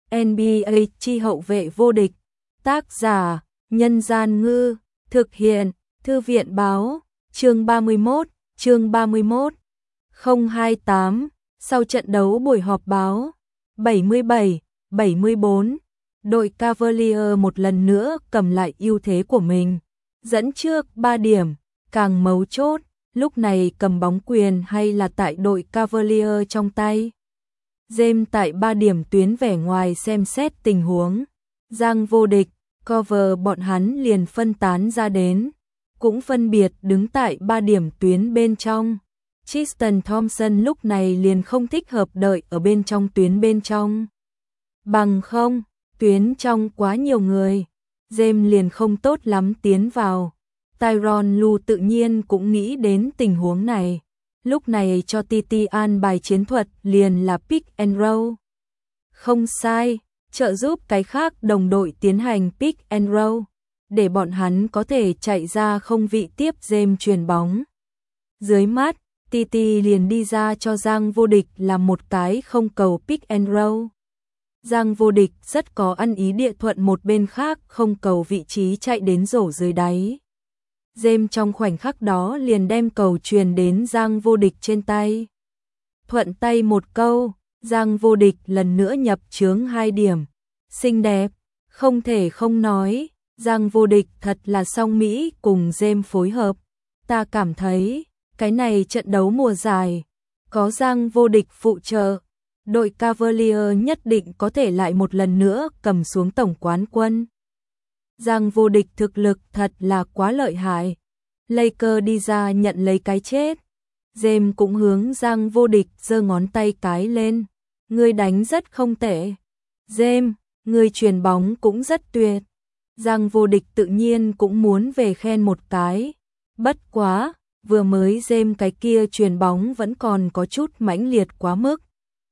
NBA chi hậu vệ vô địch. Tác giả: Nhân Gian Ngư. Thực hiện: Thư viện Báo. Chương 31. 028. Sau trận đấu buổi họp báo 77-74, đội Cavalier một lần nữa cầm lại ưu thế của mình, dẫn trước 3 điểm. Càng mấu chốt, lúc này cầm bóng quyền hay là tại đội Cavalier trong tay. James tại 3 điểm tuyến vẻ ngoài xem xét tình huống. Giang vô địch, cover bọn hắn liền phân tán ra đến, cũng phân biệt đứng tại 3 điểm tuyến bên trong. Tristan Thompson lúc này liền không thích hợp đợi ở bên trong tuyến bên trong. Bằng không, tuyến trong quá nhiều người, James liền không tốt lắm tiến vào. Tyronn Lue tự nhiên cũng nghĩ đến tình huống này. Lúc này cho Titi an bài chiến thuật liền là pick and roll. Không sai, trợ giúp cái khác đồng đội tiến hành pick and roll, để bọn hắn có thể chạy ra không vị tiếp James chuyền bóng. Dưới mắt, Titi liền đi ra cho Giang vô địch làm một cái không cầu pick and roll. Giang vô địch rất có ăn ý địa thuận một bên khác không cầu vị trí chạy đến rổ dưới đáy. James trong khoảnh khắc đó liền đem cầu truyền đến Giang vô địch trên tay. Thuận tay một câu, Giang vô địch lần nữa nhập chướng 2 điểm. Xinh đẹp, không thể không nói, Giang vô địch thật là song Mỹ cùng James phối hợp. Ta cảm thấy, cái này trận đấu mùa giải, có Giang vô địch phụ trợ, đội Cavalier nhất định có thể lại một lần nữa cầm xuống tổng quán quân. Giang vô địch thực lực thật là quá lợi hại. Lakers đi ra nhận lấy cái chết. James cũng hướng Giang vô địch giơ ngón tay cái lên. Ngươi đánh rất không tệ. James, ngươi chuyền bóng cũng rất tuyệt. Giang vô địch tự nhiên cũng muốn về khen một cái. Bất quá, vừa mới James cái kia chuyền bóng vẫn còn có chút mãnh liệt quá mức.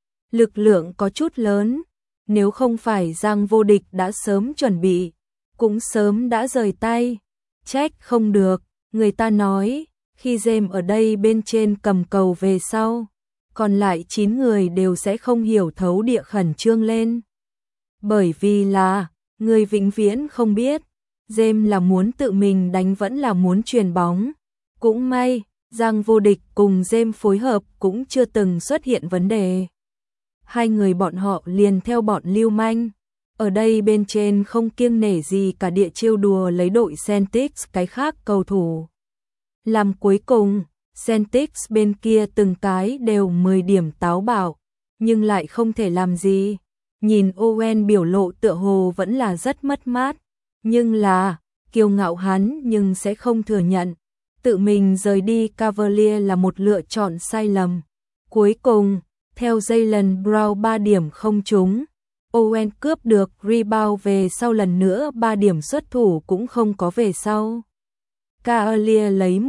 Lực lượng có chút lớn. Nếu không phải Giang vô địch đã sớm chuẩn bị, cũng sớm đã rời tay. Trách không được, người ta nói, khi James ở đây bên trên cầm cầu về sau, còn lại 9 người đều sẽ không hiểu thấu địa khẩn trương lên. Bởi vì là, người vĩnh viễn không biết, James là muốn tự mình đánh vẫn là muốn chuyền bóng. Cũng may, Giang vô địch cùng James phối hợp cũng chưa từng xuất hiện vấn đề. Hai người bọn họ liền theo bọn lưu manh. Ở đây bên trên không kiêng nể gì cả địa trêu đùa lấy đội Celtics cái khác cầu thủ. Làm cuối cùng, Celtics bên kia từng cái đều 10 điểm táo bạo, nhưng lại không thể làm gì. Nhìn Owen biểu lộ tựa hồ vẫn là rất mất mát, nhưng là, kiêu ngạo hắn nhưng sẽ không thừa nhận. Tự mình rời đi Cavalier là một lựa chọn sai lầm. Cuối cùng, theo Jaylen Brown 3 điểm không trúng, Owen cướp được rebound về sau lần nữa 3 điểm xuất thủ cũng không có về sau. Cavalier lấy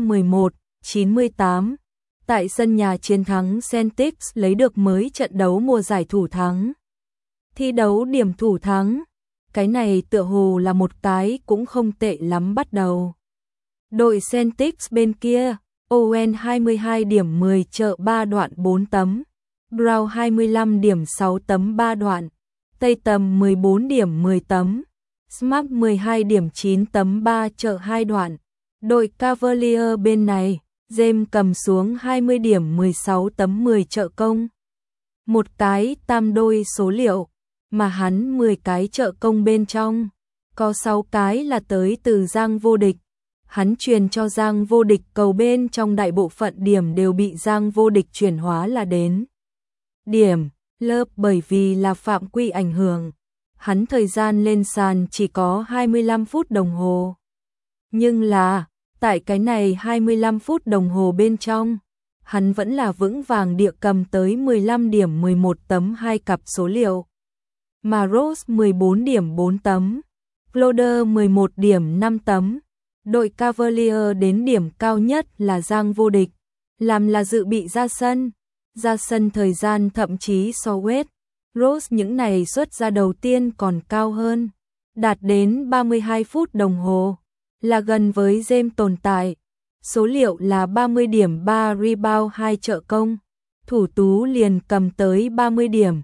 111-98. Tại sân nhà chiến thắng Celtics lấy được mới trận đấu mùa giải thủ thắng. Thi đấu điểm thủ thắng. Cái này tựa hồ là một cái cũng không tệ lắm bắt đầu. Đội Celtics bên kia, Owen 22 điểm 10 trợ 3 đoạn 4 tấm. Brown 25 điểm 6 tấm 3 đoạn. Tatum 14 điểm 10 tấm. Smart 12 điểm 9 tấm 3 trợ 2 đoạn. Đội Cavalier bên này, James cầm xuống 20 điểm 16 tấm 10 trợ công. Một cái tam đôi số liệu, mà hắn 10 cái trợ công bên trong. Có 6 cái là tới từ Giang vô địch. Hắn truyền cho Giang vô địch cầu bên trong đại bộ phận điểm đều bị Giang vô địch chuyển hóa là đến điểm lớp bởi vì là phạm quy ảnh hưởng. Hắn thời gian lên sàn chỉ có 25 phút đồng hồ. Nhưng là, tại cái này 25 phút đồng hồ bên trong, hắn vẫn là vững vàng địa cầm tới 15 điểm 11 tấm 2 cặp số liệu. Mà Rose 14 điểm 4 tấm, Crowder 11 điểm 5 tấm. Đội Cavalier đến điểm cao nhất là Giang vô địch, làm là dự bị ra sân. Ra sân thời gian thậm chí so Wade, Rose những này xuất ra đầu tiên còn cao hơn, đạt đến 32 phút đồng hồ, là gần với James tồn tại. Số liệu là 30 điểm 3 rebound 2 trợ công, thủ tú liền cầm tới 30 điểm.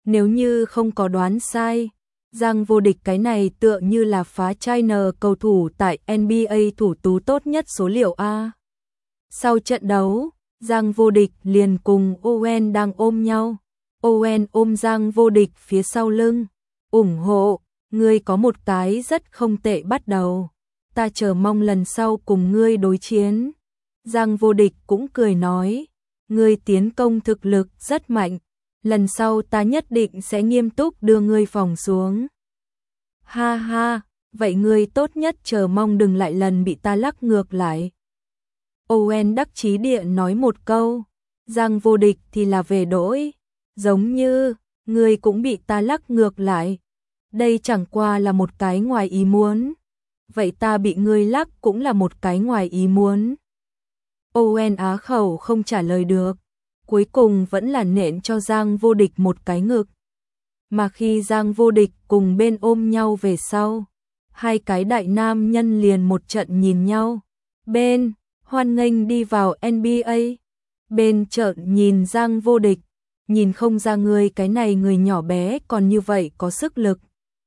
Nếu như không có đoán sai, Giang Vô Địch cái này tựa như là phá China cầu thủ tại NBA thủ tú tốt nhất số liệu A. Sau trận đấu, Giang Vô Địch liền cùng Owen đang ôm nhau. Owen ôm Giang Vô Địch phía sau lưng, ủng hộ, ngươi có một cái rất không tệ bắt đầu. Ta chờ mong lần sau cùng ngươi đối chiến. Giang Vô Địch cũng cười nói, ngươi tiến công thực lực rất mạnh, lần sau ta nhất định sẽ nghiêm túc đưa ngươi phòng xuống. Ha ha, vậy ngươi tốt nhất chờ mong đừng lại lần bị ta lắc ngược lại. Owen đắc chí địa nói một câu, Giang Vô Địch thì là về đỗi, giống như, ngươi cũng bị ta lắc ngược lại. Đây chẳng qua là một cái ngoài ý muốn. Vậy ta bị ngươi lắc cũng là một cái ngoài ý muốn. Owen á khẩu không trả lời được, cuối cùng vẫn là nện cho Giang Vô Địch một cái ngực. Mà khi Giang Vô Địch cùng bên ôm nhau về sau, hai cái đại nam nhân liền một trận nhìn nhau. Bên, hoan nghênh đi vào NBA. Bên trợn nhìn Giang Vô Địch, nhìn không ra ngươi cái này người nhỏ bé còn như vậy có sức lực.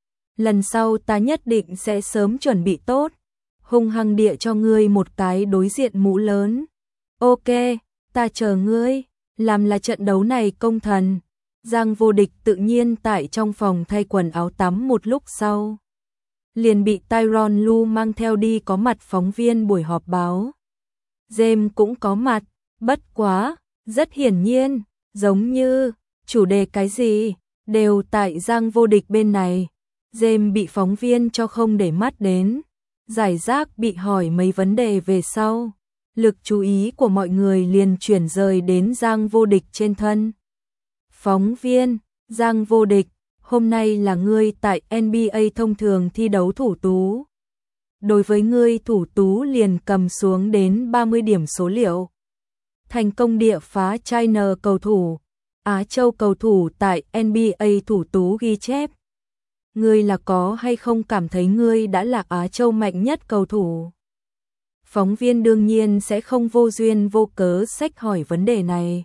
Lần sau ta nhất định sẽ sớm chuẩn bị tốt, hung hăng địa cho ngươi một cái đối diện mũ lớn. Ok, ta chờ ngươi, làm là trận đấu này công thần. Giang Vô Địch tự nhiên tại trong phòng thay quần áo tắm một lúc sau, liền bị Tyronn Lue mang theo đi có mặt phóng viên buổi họp báo. James cũng có mặt, bất quá, rất hiển nhiên, giống như, chủ đề cái gì, đều tại Giang Vô Địch bên này. James bị phóng viên cho không để mắt đến, giải rác bị hỏi mấy vấn đề về sau. Lực chú ý của mọi người liền chuyển rời đến Giang Vô Địch trên thân. Phóng viên, Giang Vô Địch, hôm nay là ngươi tại NBA thông thường thi đấu thủ tú. Đối với ngươi thủ tú liền cầm xuống đến 30 điểm số liệu. Thành công địa phá China cầu thủ, Á Châu cầu thủ tại NBA thủ tú ghi chép. Ngươi là có hay không cảm thấy ngươi đã là Á Châu mạnh nhất cầu thủ? Phóng viên đương nhiên sẽ không vô duyên vô cớ xách hỏi vấn đề này.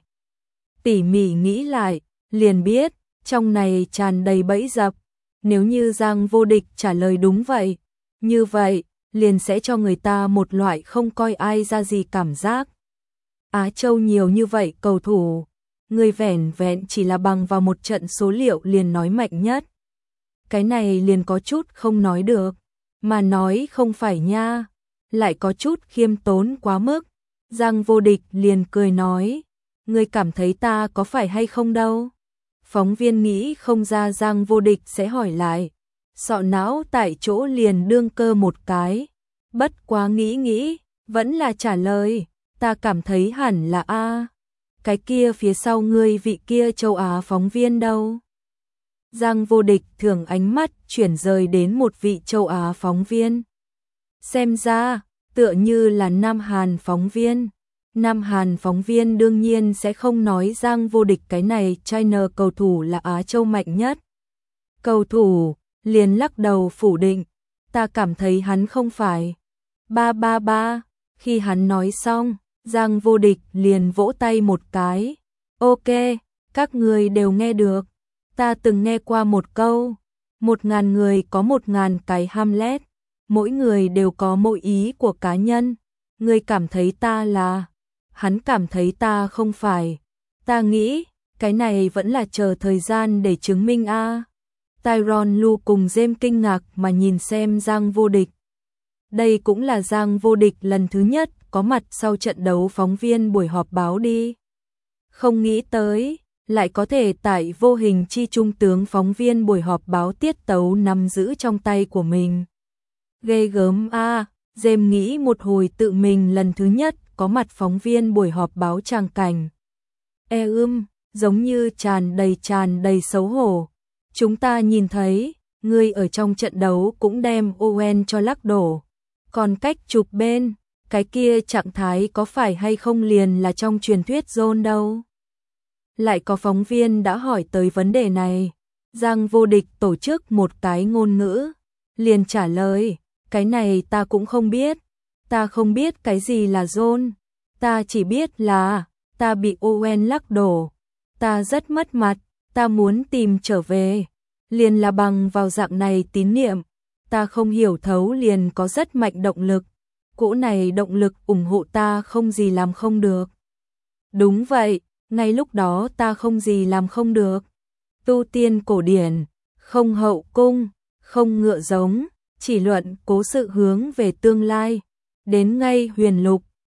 Tỉ mỉ nghĩ lại, liền biết, trong này tràn đầy bẫy dập. Nếu như Giang Vô Địch trả lời đúng vậy, như vậy, liền sẽ cho người ta một loại không coi ai ra gì cảm giác. Á Châu nhiều như vậy cầu thủ, người vẻn vẹn chỉ là bằng vào một trận số liệu liền nói mạnh nhất. Cái này liền có chút không nói được, mà nói không phải nha, lại có chút khiêm tốn quá mức. Giang Vô Địch liền cười nói, ngươi cảm thấy ta có phải hay không đâu? Phóng viên nghĩ không ra Giang Vô Địch sẽ hỏi lại, sọ não tại chỗ liền đương cơ một cái, bất quá nghĩ, vẫn là trả lời, ta cảm thấy hẳn là A. Cái kia phía sau ngươi vị kia châu Á phóng viên đâu? Giang Vô Địch thường ánh mắt chuyển rời đến một vị châu Á phóng viên. Xem ra, tựa như là Nam Hàn phóng viên. Nam Hàn phóng viên đương nhiên sẽ không nói Giang Vô Địch cái này China cầu thủ là Á Châu mạnh nhất. Cầu thủ liền lắc đầu phủ định, ta cảm thấy hắn không phải. Ba, khi hắn nói xong, Giang Vô Địch liền vỗ tay một cái. Ok, các người đều nghe được. Ta từng nghe qua một câu, 1000 người có 1000 cái Hamlet, mỗi người đều có mỗi ý của cá nhân. Ngươi cảm thấy ta là, hắn cảm thấy ta không phải. Ta nghĩ, cái này vẫn là chờ thời gian để chứng minh a. Tyronn Lue cùng James kinh ngạc mà nhìn xem Giang Vô Địch. Đây cũng là Giang Vô Địch lần thứ nhất có mặt sau trận đấu phóng viên buổi họp báo đi. Không nghĩ tới, lại có thể tại vô hình chi trung tướng phóng viên buổi họp báo tiết tấu nắm giữ trong tay của mình. Ghê gớm a, James nghĩ một hồi tự mình lần thứ nhất có mặt phóng viên buổi họp báo tràng cảnh. Giống như tràn đầy xấu hổ. Chúng ta nhìn thấy, ngươi ở trong trận đấu cũng đem Owen cho lắc đổ. Còn cách chụp bên, cái kia trạng thái có phải hay không liền là trong truyền thuyết John đâu. Lại có phóng viên đã hỏi tới vấn đề này. Giang Vô Địch tổ chức một cái ngôn ngữ, liền trả lời, cái này ta cũng không biết. Ta không biết cái gì là John. Ta chỉ biết là, ta bị Owen lắc đổ. Ta rất mất mặt, ta muốn tìm trở về, liền là bằng vào dạng này tín niệm, ta không hiểu thấu liền có rất mạnh động lực, cỗ này động lực ủng hộ ta không gì làm không được. Đúng vậy, ngay lúc đó ta không gì làm không được. Tu tiên cổ điển, không hậu cung, không ngựa giống, chỉ luận cố sự hướng về tương lai. Đến ngay huyền lục,